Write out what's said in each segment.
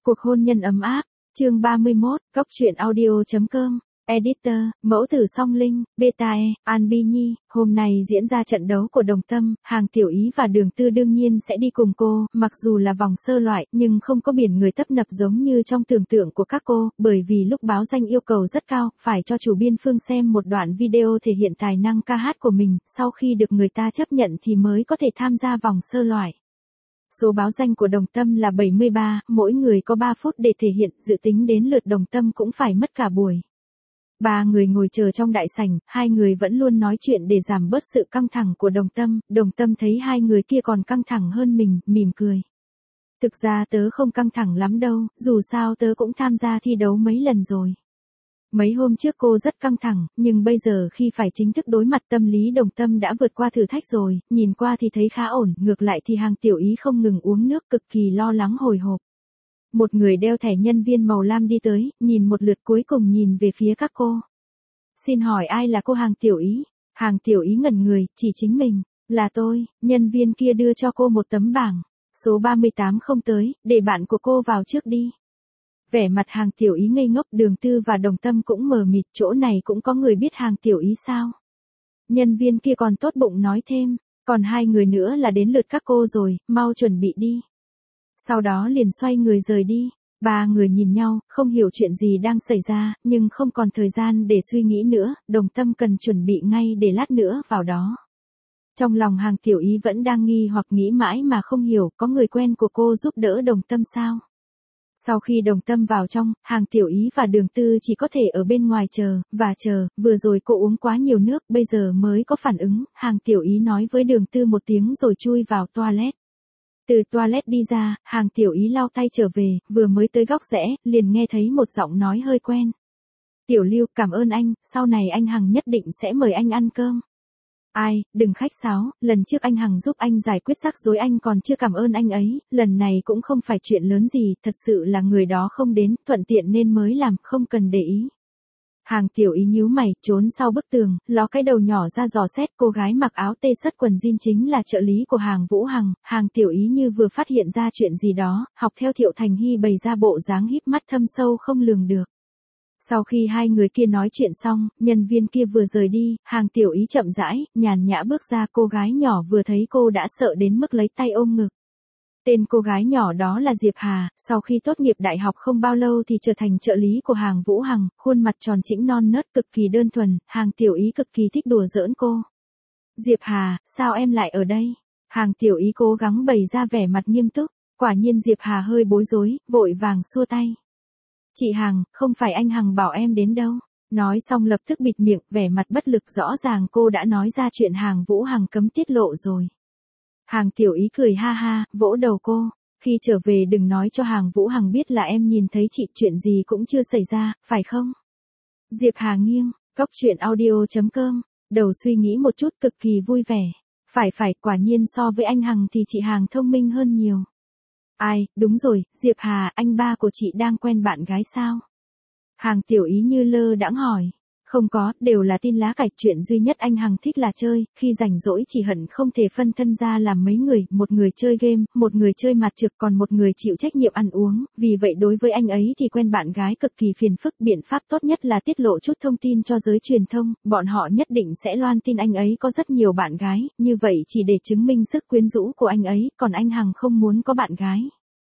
Cuộc hôn nhân ấm áp, chương 31, Góc truyện audio.com, Editor, mẫu tử song linh, Beta E, An Bi Nhi, hôm nay diễn ra trận đấu của Đồng Tâm, Hàng Tiểu Ý và Đường Tư đương nhiên sẽ đi cùng cô, mặc dù là vòng sơ loại, nhưng không có biển người tấp nập giống như trong tưởng tượng của các cô, bởi vì lúc báo danh yêu cầu rất cao, phải cho chủ biên phương xem một đoạn video thể hiện tài năng ca hát của mình, sau khi được người ta chấp nhận thì mới có thể tham gia vòng sơ loại. Số báo danh của Đồng Tâm là 73, mỗi người có 3 phút để thể hiện, dự tính đến lượt Đồng Tâm cũng phải mất cả buổi. 3 người ngồi chờ trong đại sảnh, 2 người vẫn luôn nói chuyện để giảm bớt sự căng thẳng của Đồng Tâm thấy 2 người kia còn căng thẳng hơn mình, mỉm cười. Thực ra tớ không căng thẳng lắm đâu, dù sao tớ cũng tham gia thi đấu mấy lần rồi. Mấy hôm trước cô rất căng thẳng, nhưng bây giờ khi phải chính thức đối mặt tâm lý Đồng Tâm đã vượt qua thử thách rồi, nhìn qua thì thấy khá ổn, ngược lại thì Hàng Tiểu Ý không ngừng uống nước cực kỳ lo lắng hồi hộp. Một người đeo thẻ nhân viên màu lam đi tới, nhìn một lượt cuối cùng nhìn về phía các cô. Xin hỏi ai là cô Hàng Tiểu Ý? Hàng Tiểu Ý ngẩn người, chỉ chính mình, là tôi, nhân viên kia đưa cho cô một tấm bảng, số 38 không tới, để bạn của cô vào trước đi. Vẻ mặt Hàng Tiểu Ý ngây ngốc, Đường Tư và Đồng Tâm cũng mờ mịt, chỗ này cũng có người biết Hàng Tiểu Ý sao? Nhân viên kia còn tốt bụng nói thêm, còn 2 người nữa là đến lượt các cô rồi, mau chuẩn bị đi. Sau đó liền xoay người rời đi, 3 người nhìn nhau, không hiểu chuyện gì đang xảy ra, nhưng không còn thời gian để suy nghĩ nữa, Đồng Tâm cần chuẩn bị ngay để lát nữa vào đó. Trong lòng Hàng Tiểu Ý vẫn đang nghi hoặc nghĩ mãi mà không hiểu, có người quen của cô giúp đỡ Đồng Tâm sao? Sau khi Đồng Tâm vào trong, Hàng Tiểu Ý và Đường Tư chỉ có thể ở bên ngoài chờ, vừa rồi cô uống quá nhiều nước, bây giờ mới có phản ứng, Hàng Tiểu Ý nói với Đường Tư một tiếng rồi chui vào toilet. Từ toilet đi ra, Hàng Tiểu Ý lau tay trở về, vừa mới tới góc rẽ, liền nghe thấy một giọng nói hơi quen. Tiểu Lưu, cảm ơn anh, sau này anh Hằng nhất định sẽ mời anh ăn cơm. Ai, đừng khách sáo, lần trước anh Hằng giúp anh giải quyết rắc rối anh còn chưa cảm ơn anh ấy, lần này cũng không phải chuyện lớn gì, thật sự là người đó không đến, thuận tiện nên mới làm, không cần để ý. Hàng Tiểu Ý nhíu mày, trốn sau bức tường, ló cái đầu nhỏ ra dò xét, cô gái mặc áo tê sất quần jean chính là trợ lý của Hàng Vũ Hằng, Hàng Tiểu Ý như vừa phát hiện ra chuyện gì đó, học theo Thiệu Thành Hy bày ra bộ dáng híp mắt thâm sâu không lường được. Sau khi 2 người kia nói chuyện xong, nhân viên kia vừa rời đi, Hàng Tiểu Ý chậm rãi, nhàn nhã bước ra, cô gái nhỏ vừa thấy cô đã sợ đến mức lấy tay ôm ngực. Tên cô gái nhỏ đó là Diệp Hà, sau khi tốt nghiệp đại học không bao lâu thì trở thành trợ lý của Hàng Vũ Hằng, khuôn mặt tròn trĩnh non nớt cực kỳ đơn thuần, Hàng Tiểu Ý cực kỳ thích đùa giỡn cô. Diệp Hà, sao em lại ở đây? Hàng Tiểu Ý cố gắng bày ra vẻ mặt nghiêm túc, quả nhiên Diệp Hà hơi bối rối, vội vàng xua tay. Chị Hằng, không phải anh Hằng bảo em đến đâu. Nói xong lập tức bịt miệng, vẻ mặt bất lực, rõ ràng cô đã nói ra chuyện Hàng Vũ Hằng cấm tiết lộ rồi. Hàng Tiểu Ý cười ha ha, vỗ đầu cô, khi trở về đừng nói cho Hàng Vũ Hằng biết là em nhìn thấy chị, chuyện gì cũng chưa xảy ra, phải không? Diệp Hà nghiêng, Góc truyện audio.com, đầu suy nghĩ một chút cực kỳ vui vẻ. Phải, quả nhiên so với anh Hằng thì chị Hằng thông minh hơn nhiều. Ai, đúng rồi, Diệp Hà, anh ba của chị đang quen bạn gái sao? Hàng Tiểu Ý như lơ đãng hỏi. Không có, đều là tin lá cải, chuyện duy nhất anh Hằng thích là chơi, khi rảnh rỗi chỉ hận không thể phân thân ra làm mấy người, một người chơi game, một người chơi mặt trược, còn một người chịu trách nhiệm ăn uống, vì vậy đối với anh ấy thì quen bạn gái cực kỳ phiền phức, biện pháp tốt nhất là tiết lộ chút thông tin cho giới truyền thông, bọn họ nhất định sẽ loan tin anh ấy có rất nhiều bạn gái, như vậy chỉ để chứng minh sức quyến rũ của anh ấy, còn anh Hằng không muốn có bạn gái.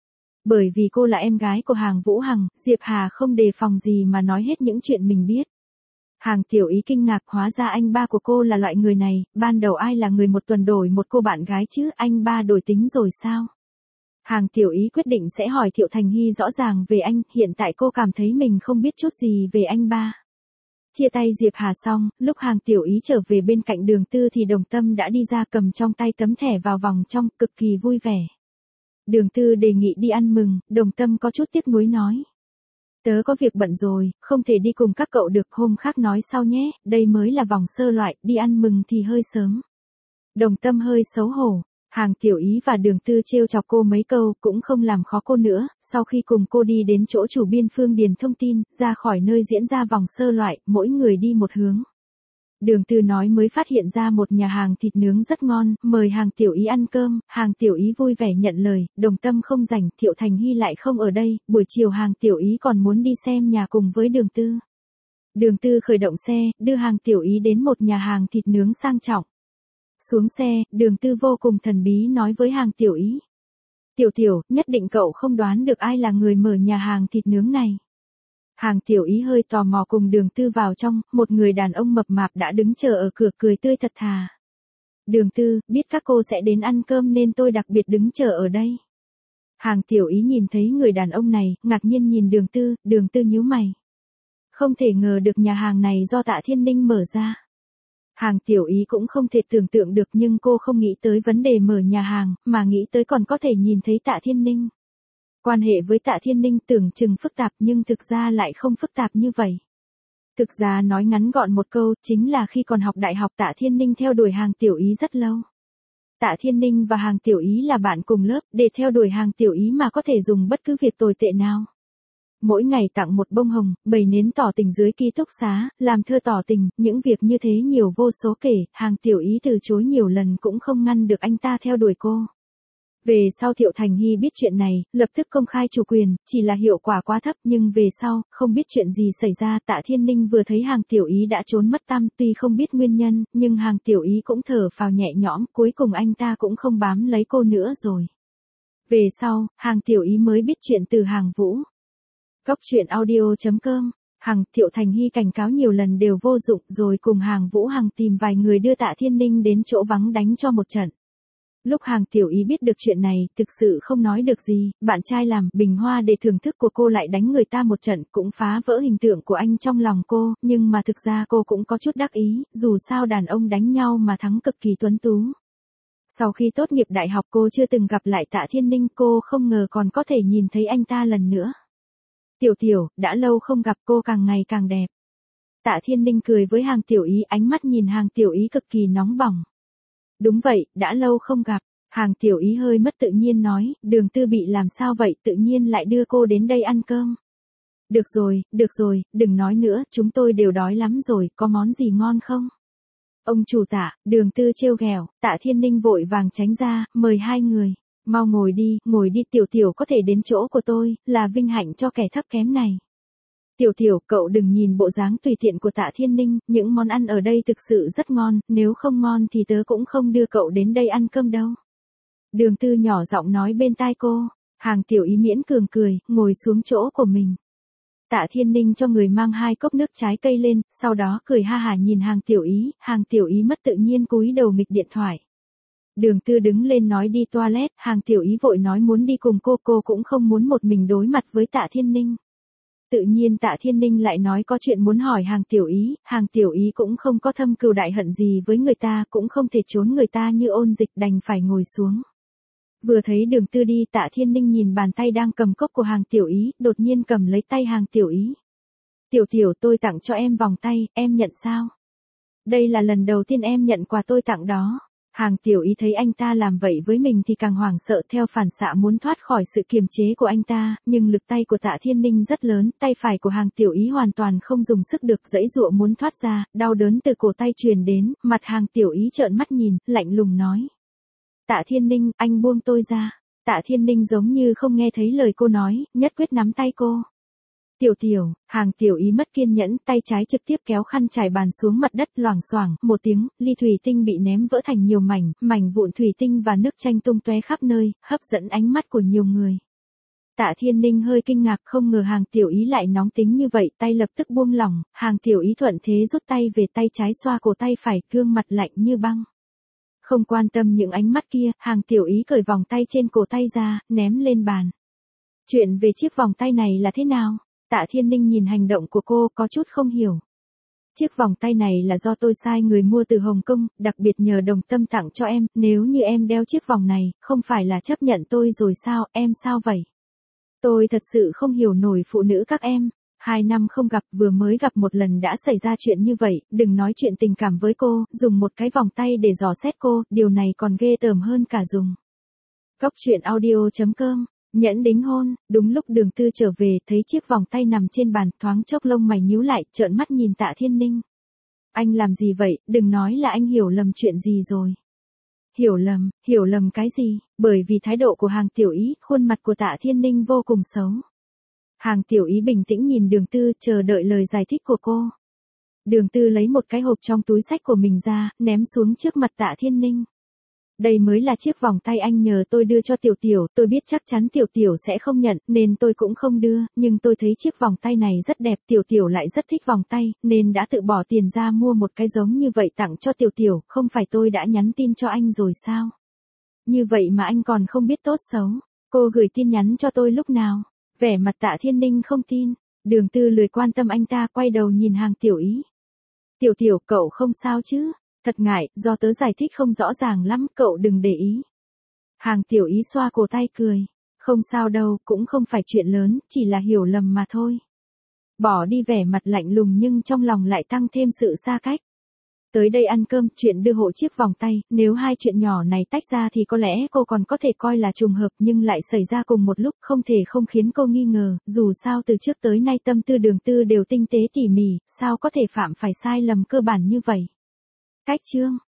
Bởi vì cô là em gái của Hàng Vũ Hằng, Diệp Hà không đề phòng gì mà nói hết những chuyện mình biết. Hàng Tiểu Ý kinh ngạc, hóa ra anh ba của cô là loại người này, ban đầu ai là người một tuần đổi một cô bạn gái chứ, anh ba đổi tính rồi sao? Hàng Tiểu Ý quyết định sẽ hỏi Thiệu Thành Hy rõ ràng về anh, hiện tại cô cảm thấy mình không biết chút gì về anh ba. Chia tay Diệp Hà xong, lúc Hàng Tiểu Ý trở về bên cạnh Đường Tư thì Đồng Tâm đã đi ra cầm trong tay tấm thẻ vào vòng trong, cực kỳ vui vẻ. Đường Tư đề nghị đi ăn mừng, Đồng Tâm có chút tiếc nuối nói. Tớ có việc bận rồi, không thể đi cùng các cậu được, hôm khác nói sau nhé, đây mới là vòng sơ loại, đi ăn mừng thì hơi sớm. Đồng Tâm hơi xấu hổ, Hàng Tiểu Ý và Đường Tư trêu chọc cô mấy câu, cũng không làm khó cô nữa, sau khi cùng cô đi đến chỗ chủ biên phương điền thông tin, ra khỏi nơi diễn ra vòng sơ loại, mỗi người đi một hướng. Đường Tư nói mới phát hiện ra một nhà hàng thịt nướng rất ngon, mời hàng tiểu ý ăn cơm, hàng tiểu ý vui vẻ nhận lời, Đồng Tâm không rảnh, Thiệu Thành Hy lại không ở đây, buổi chiều hàng tiểu ý còn muốn đi xem nhà cùng với Đường Tư. Đường Tư khởi động xe, đưa hàng tiểu ý đến một nhà hàng thịt nướng sang trọng. Xuống xe, Đường Tư vô cùng thần bí nói với hàng tiểu ý. Tiểu tiểu, nhất định cậu không đoán được ai là người mở nhà hàng thịt nướng này. Hàng tiểu ý hơi tò mò cùng Đường Tư vào trong, một người đàn ông mập mạp đã đứng chờ ở cửa cười tươi thật thà. Đường Tư, biết các cô sẽ đến ăn cơm nên tôi đặc biệt đứng chờ ở đây. Hàng tiểu ý nhìn thấy người đàn ông này, ngạc nhiên nhìn Đường Tư nhíu mày. Không thể ngờ được nhà hàng này do Tạ Thiên Ninh mở ra. Hàng tiểu ý cũng không thể tưởng tượng được nhưng cô không nghĩ tới vấn đề mở nhà hàng, mà nghĩ tới còn có thể nhìn thấy Tạ Thiên Ninh. Quan hệ với Tạ Thiên Ninh tưởng chừng phức tạp nhưng thực ra lại không phức tạp như vậy. Thực ra nói ngắn gọn một câu chính là khi còn học đại học Tạ Thiên Ninh theo đuổi hàng tiểu ý rất lâu. Tạ Thiên Ninh và hàng tiểu ý là bạn cùng lớp, để theo đuổi hàng tiểu ý mà có thể dùng bất cứ việc tồi tệ nào. Mỗi ngày tặng một bông hồng, bày nến tỏ tình dưới ký túc xá, làm thơ tỏ tình, những việc như thế nhiều vô số kể, hàng tiểu ý từ chối nhiều lần cũng không ngăn được anh ta theo đuổi cô. Về sau Thiệu Thành Hy biết chuyện này, lập tức công khai chủ quyền, chỉ là hiệu quả quá thấp nhưng về sau, không biết chuyện gì xảy ra Tạ Thiên Ninh vừa thấy hàng tiểu ý đã trốn mất tăm tuy không biết nguyên nhân, nhưng hàng tiểu ý cũng thở phào nhẹ nhõm, cuối cùng anh ta cũng không bám lấy cô nữa rồi. Về sau, hàng tiểu ý mới biết chuyện từ hàng Vũ. Cốc truyện audio.com, Hằng Thiệu Thành Hy cảnh cáo nhiều lần đều vô dụng rồi cùng hàng Vũ Hằng tìm vài người đưa Tạ Thiên Ninh đến chỗ vắng đánh cho một trận. Lúc hàng tiểu ý biết được chuyện này, thực sự không nói được gì, bạn trai làm bình hoa để thưởng thức của cô lại đánh người ta một trận cũng phá vỡ hình tượng của anh trong lòng cô, nhưng mà thực ra cô cũng có chút đắc ý, dù sao đàn ông đánh nhau mà thắng cực kỳ tuấn tú. Sau khi tốt nghiệp đại học cô chưa từng gặp lại Tạ Thiên Ninh, cô không ngờ còn có thể nhìn thấy anh ta lần nữa. Tiểu tiểu, đã lâu không gặp cô càng ngày càng đẹp. Tạ Thiên Ninh cười với hàng tiểu ý, ánh mắt nhìn hàng tiểu ý cực kỳ nóng bỏng. Đúng vậy, đã lâu không gặp. Hàng tiểu ý hơi mất tự nhiên nói, Đường Tư bị làm sao vậy tự nhiên lại đưa cô đến đây ăn cơm. Được rồi, đừng nói nữa, chúng tôi đều đói lắm rồi, có món gì ngon không? Ông chủ Tạ, Đường Tư trêu ghẹo, Tạ Thiên Ninh vội vàng tránh ra, mời hai người. Mau ngồi đi tiểu tiểu có thể đến chỗ của tôi, là vinh hạnh cho kẻ thấp kém này. Tiểu tiểu, cậu đừng nhìn bộ dáng tùy tiện của Tạ Thiên Ninh, những món ăn ở đây thực sự rất ngon, nếu không ngon thì tớ cũng không đưa cậu đến đây ăn cơm đâu. Đường Tư nhỏ giọng nói bên tai cô, hàng tiểu ý miễn cường cười, ngồi xuống chỗ của mình. Tạ Thiên Ninh cho người mang 2 cốc nước trái cây lên, sau đó cười ha hả nhìn hàng tiểu ý mất tự nhiên cúi đầu nghịch điện thoại. Đường Tư đứng lên nói đi toilet, hàng tiểu ý vội nói muốn đi cùng cô cũng không muốn một mình đối mặt với Tạ Thiên Ninh. Tự nhiên Tạ Thiên Ninh lại nói có chuyện muốn hỏi hàng tiểu ý cũng không có thâm cừu đại hận gì với người ta, cũng không thể trốn người ta như Ôn Dịch đành phải ngồi xuống. Vừa thấy Đường Tư đi Tạ Thiên Ninh nhìn bàn tay đang cầm cốc của hàng tiểu ý, đột nhiên cầm lấy tay hàng tiểu ý. Tiểu tiểu tôi tặng cho em vòng tay, em nhận sao? Đây là lần đầu tiên em nhận quà tôi tặng đó. Hàng tiểu ý thấy anh ta làm vậy với mình thì càng hoảng sợ theo phản xạ muốn thoát khỏi sự kiềm chế của anh ta, nhưng lực tay của Tạ Thiên Ninh rất lớn, tay phải của hàng tiểu ý hoàn toàn không dùng sức được giãy giụa muốn thoát ra, đau đớn từ cổ tay truyền đến, mặt hàng tiểu ý trợn mắt nhìn, lạnh lùng nói. Tạ Thiên Ninh, anh buông tôi ra. Tạ Thiên Ninh giống như không nghe thấy lời cô nói, nhất quyết nắm tay cô. Tiểu tiểu, hàng tiểu ý mất kiên nhẫn, tay trái trực tiếp kéo khăn trải bàn xuống mặt đất loảng xoảng, một tiếng, ly thủy tinh bị ném vỡ thành nhiều mảnh vụn thủy tinh và nước chanh tung tóe khắp nơi, hấp dẫn ánh mắt của nhiều người. Tạ Thiên Ninh hơi kinh ngạc không ngờ hàng tiểu ý lại nóng tính như vậy, tay lập tức buông lỏng, hàng tiểu ý thuận thế rút tay về tay trái xoa cổ tay phải, gương mặt lạnh như băng. Không quan tâm những ánh mắt kia, hàng tiểu ý cởi vòng tay trên cổ tay ra, ném lên bàn. Chuyện về chiếc vòng tay này là thế nào? Tạ Thiên Ninh nhìn hành động của cô có chút không hiểu. Chiếc vòng tay này là do tôi sai người mua từ Hồng Kông, đặc biệt nhờ Đồng Tâm tặng cho em, nếu như em đeo chiếc vòng này, không phải là chấp nhận tôi rồi sao, em sao vậy? Tôi thật sự không hiểu nổi phụ nữ các em. 2 năm không gặp, vừa mới gặp một lần đã xảy ra chuyện như vậy, đừng nói chuyện tình cảm với cô, dùng một cái vòng tay để dò xét cô, điều này còn ghê tởm hơn cả dùng. Cốc truyện audio.com, nhẫn đính hôn, đúng lúc Đường Tư trở về, thấy chiếc vòng tay nằm trên bàn, thoáng chốc lông mày nhíu lại, trợn mắt nhìn Tạ Thiên Ninh. Anh làm gì vậy, đừng nói là anh hiểu lầm chuyện gì rồi. Hiểu lầm cái gì, bởi vì thái độ của hàng tiểu ý, khuôn mặt của Tạ Thiên Ninh vô cùng xấu. Hàng tiểu ý bình tĩnh nhìn Đường Tư, chờ đợi lời giải thích của cô. Đường Tư lấy một cái hộp trong túi xách của mình ra, ném xuống trước mặt Tạ Thiên Ninh. Đây mới là chiếc vòng tay anh nhờ tôi đưa cho Tiểu Tiểu, tôi biết chắc chắn Tiểu Tiểu sẽ không nhận, nên tôi cũng không đưa, nhưng tôi thấy chiếc vòng tay này rất đẹp, Tiểu Tiểu lại rất thích vòng tay, nên đã tự bỏ tiền ra mua một cái giống như vậy tặng cho Tiểu Tiểu, không phải tôi đã nhắn tin cho anh rồi sao? Như vậy mà anh còn không biết tốt xấu, cô gửi tin nhắn cho tôi lúc nào? Vẻ mặt Tạ Thiên Ninh không tin, Đường Tư lười quan tâm anh ta, quay đầu nhìn hàng tiểu ý. Tiểu Tiểu, cậu không sao chứ? Thật ngại, do tớ giải thích không rõ ràng lắm, cậu đừng để ý. Hàng tiểu ý xoa cổ tay cười. Không sao đâu, cũng không phải chuyện lớn, chỉ là hiểu lầm mà thôi. Bỏ đi vẻ mặt lạnh lùng nhưng trong lòng lại tăng thêm sự xa cách. Tới đây ăn cơm, chuyện đưa hộ chiếc vòng tay, nếu hai chuyện nhỏ này tách ra thì có lẽ cô còn có thể coi là trùng hợp nhưng lại xảy ra cùng một lúc không thể không khiến cô nghi ngờ, dù sao từ trước tới nay tâm tư Đường Tư đều tinh tế tỉ mỉ, sao có thể phạm phải sai lầm cơ bản như vậy. Cách chương